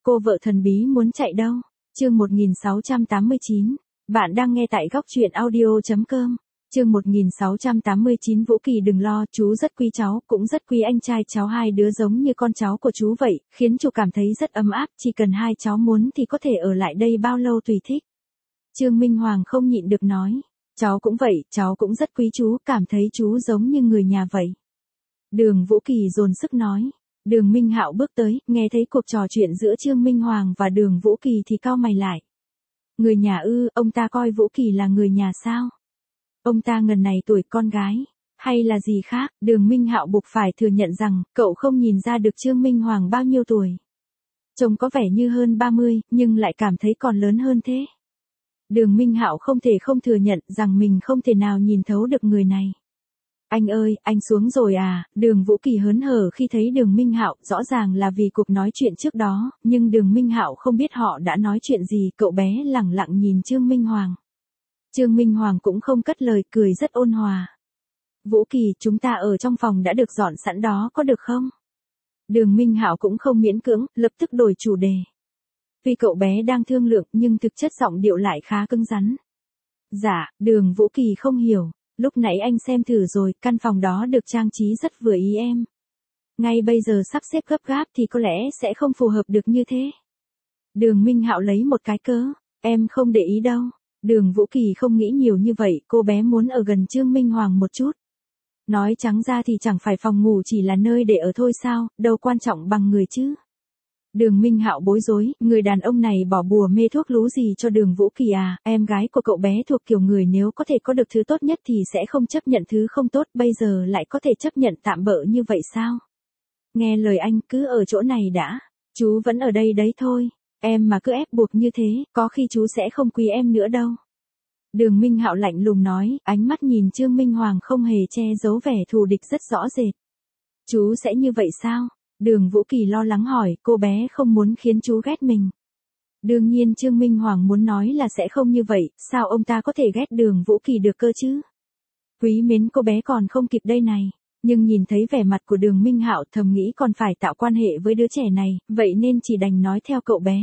Cô vợ thần bí muốn chạy đâu? Chương 1689. Bạn đang nghe tại góc truyện audio.com. Chương 1689. Vũ Kỳ đừng lo, chú rất quý cháu, cũng rất quý anh trai cháu, hai đứa giống như con cháu của chú vậy, khiến chú cảm thấy rất ấm áp, chỉ cần hai cháu muốn thì có thể ở lại đây bao lâu tùy thích. Trương Minh Hoàng không nhịn được nói, cháu cũng vậy, cháu cũng rất quý chú, cảm thấy chú giống như người nhà vậy. Đường Vũ Kỳ dồn sức nói. Đường Minh Hạo bước tới, nghe thấy cuộc trò chuyện giữa Trương Minh Hoàng và Đường Vũ Kỳ thì cau mày lại. Người nhà ư? Ông ta coi Vũ Kỳ là người nhà sao? Ông ta ngần này tuổi con gái, hay là gì khác? Đường Minh Hạo buộc phải thừa nhận rằng, cậu không nhìn ra được Trương Minh Hoàng bao nhiêu tuổi. Trông có vẻ như hơn 30, nhưng lại cảm thấy còn lớn hơn thế. Đường Minh Hạo không thể không thừa nhận rằng mình không thể nào nhìn thấu được người này. Anh ơi, anh xuống rồi à? Đường Vũ Kỳ hớn hở khi thấy Đường Minh Hạo, rõ ràng là vì cuộc nói chuyện trước đó, nhưng Đường Minh Hạo không biết họ đã nói chuyện gì, cậu bé lẳng lặng nhìn Trương Minh Hoàng. Trương Minh Hoàng cũng không cất lời, cười rất ôn hòa. Vũ Kỳ, chúng ta ở trong phòng đã được dọn sẵn đó, có được không? Đường Minh Hạo cũng không miễn cưỡng, lập tức đổi chủ đề. Vì cậu bé đang thương lượng, nhưng thực chất giọng điệu lại khá cứng rắn. Dạ, Đường Vũ Kỳ không hiểu. Lúc nãy anh xem thử rồi, căn phòng đó được trang trí rất vừa ý em. Ngay bây giờ sắp xếp gấp gáp thì có lẽ sẽ không phù hợp được như thế. Đường Minh Hạo lấy một cái cớ, em không để ý đâu. Đường Vũ Kỳ không nghĩ nhiều như vậy, cô bé muốn ở gần Trương Minh Hoàng một chút. Nói trắng ra thì chẳng phải phòng ngủ chỉ là nơi để ở thôi sao, đâu quan trọng bằng người chứ. Đường Minh Hạo bối rối, người đàn ông này bỏ bùa mê thuốc lú gì cho Đường Vũ Kỳ à? Em gái của cậu bé thuộc kiểu người nếu có thể có được thứ tốt nhất thì sẽ không chấp nhận thứ không tốt, bây giờ lại có thể chấp nhận tạm bợ như vậy sao? Nghe lời anh, cứ ở chỗ này đã, chú vẫn ở đây đấy thôi, em mà cứ ép buộc như thế, có khi chú sẽ không quý em nữa đâu. Đường Minh Hạo lạnh lùng nói, ánh mắt nhìn Trương Minh Hoàng không hề che giấu vẻ thù địch rất rõ rệt. Chú sẽ như vậy sao? Đường Vũ Kỳ lo lắng hỏi, cô bé không muốn khiến chú ghét mình. Đương nhiên Trương Minh Hoàng muốn nói là sẽ không như vậy, sao ông ta có thể ghét Đường Vũ Kỳ được cơ chứ? Quý mến cô bé còn không kịp đây này, nhưng nhìn thấy vẻ mặt của Đường Minh Hạo thầm nghĩ còn phải tạo quan hệ với đứa trẻ này, vậy nên chỉ đành nói theo cậu bé.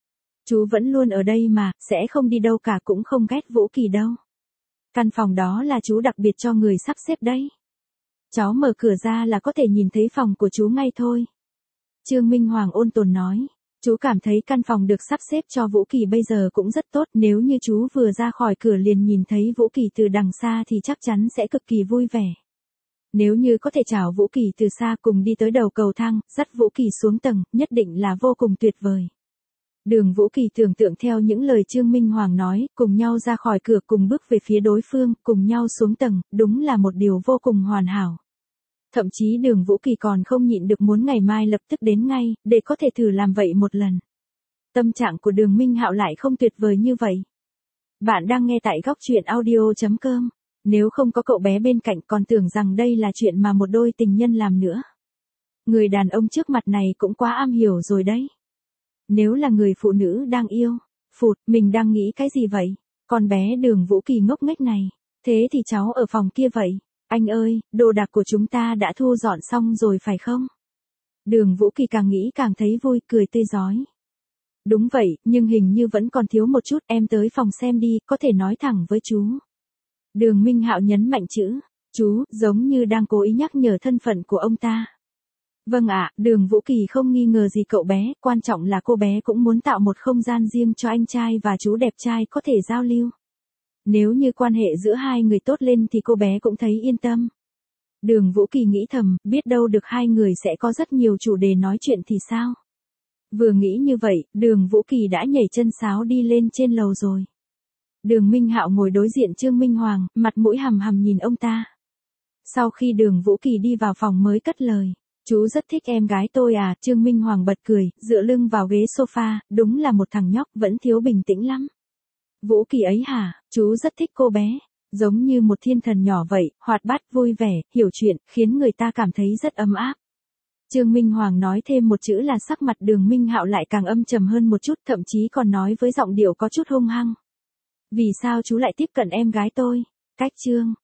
Chú vẫn luôn ở đây mà, sẽ không đi đâu cả, cũng không ghét Vũ Kỳ đâu. Căn phòng đó là chú đặc biệt cho người sắp xếp đấy. Cháu mở cửa ra là có thể nhìn thấy phòng của chú ngay thôi. Trương Minh Hoàng ôn tồn nói, chú cảm thấy căn phòng được sắp xếp cho Vũ Kỳ bây giờ cũng rất tốt, nếu như chú vừa ra khỏi cửa liền nhìn thấy Vũ Kỳ từ đằng xa thì chắc chắn sẽ cực kỳ vui vẻ. Nếu như có thể chào Vũ Kỳ từ xa cùng đi tới đầu cầu thang, dắt Vũ Kỳ xuống tầng, nhất định là vô cùng tuyệt vời. Đường Vũ Kỳ tưởng tượng theo những lời Trương Minh Hoàng nói, cùng nhau ra khỏi cửa, cùng bước về phía đối phương, cùng nhau xuống tầng, đúng là một điều vô cùng hoàn hảo. Thậm chí Đường Vũ Kỳ còn không nhịn được muốn ngày mai lập tức đến ngay, để có thể thử làm vậy một lần. Tâm trạng của Đường Minh Hạo lại không tuyệt vời như vậy. Bạn đang nghe tại góc truyện audio.com. Nếu không có cậu bé bên cạnh còn tưởng rằng đây là chuyện mà một đôi tình nhân làm nữa. Người đàn ông trước mặt này cũng quá am hiểu rồi đấy. Nếu là người phụ nữ đang yêu, phụt, mình đang nghĩ cái gì vậy? Con bé Đường Vũ Kỳ ngốc nghếch này, thế thì cháu ở phòng kia vậy. Anh ơi, đồ đạc của chúng ta đã thu dọn xong rồi phải không? Đường Vũ Kỳ càng nghĩ càng thấy vui, cười tươi rói. Đúng vậy, nhưng hình như vẫn còn thiếu một chút, em tới phòng xem đi, có thể nói thẳng với chú. Đường Minh Hạo nhấn mạnh chữ, chú, giống như đang cố ý nhắc nhở thân phận của ông ta. Vâng ạ, Đường Vũ Kỳ không nghi ngờ gì cậu bé, quan trọng là cô bé cũng muốn tạo một không gian riêng cho anh trai và chú đẹp trai có thể giao lưu. Nếu như quan hệ giữa hai người tốt lên thì cô bé cũng thấy yên tâm. Đường Vũ Kỳ nghĩ thầm, biết đâu được hai người sẽ có rất nhiều chủ đề nói chuyện thì sao? Vừa nghĩ như vậy, Đường Vũ Kỳ đã nhảy chân sáo đi lên trên lầu rồi. Đường Minh Hạo ngồi đối diện Trương Minh Hoàng, mặt mũi hằm hằm nhìn ông ta. Sau khi Đường Vũ Kỳ đi vào phòng mới cất lời. Chú rất thích em gái tôi à? Trương Minh Hoàng bật cười, dựa lưng vào ghế sofa, đúng là một thằng nhóc vẫn thiếu bình tĩnh lắm. Vũ Kỳ ấy hả? Chú rất thích cô bé, giống như một thiên thần nhỏ vậy, hoạt bát, vui vẻ, hiểu chuyện, khiến người ta cảm thấy rất ấm áp. Trương Minh Hoàng nói thêm một chữ là sắc mặt Đường Minh Hạo lại càng âm trầm hơn một chút, thậm chí còn nói với giọng điệu có chút hung hăng. Vì sao chú lại tiếp cận em gái tôi? Cách Trương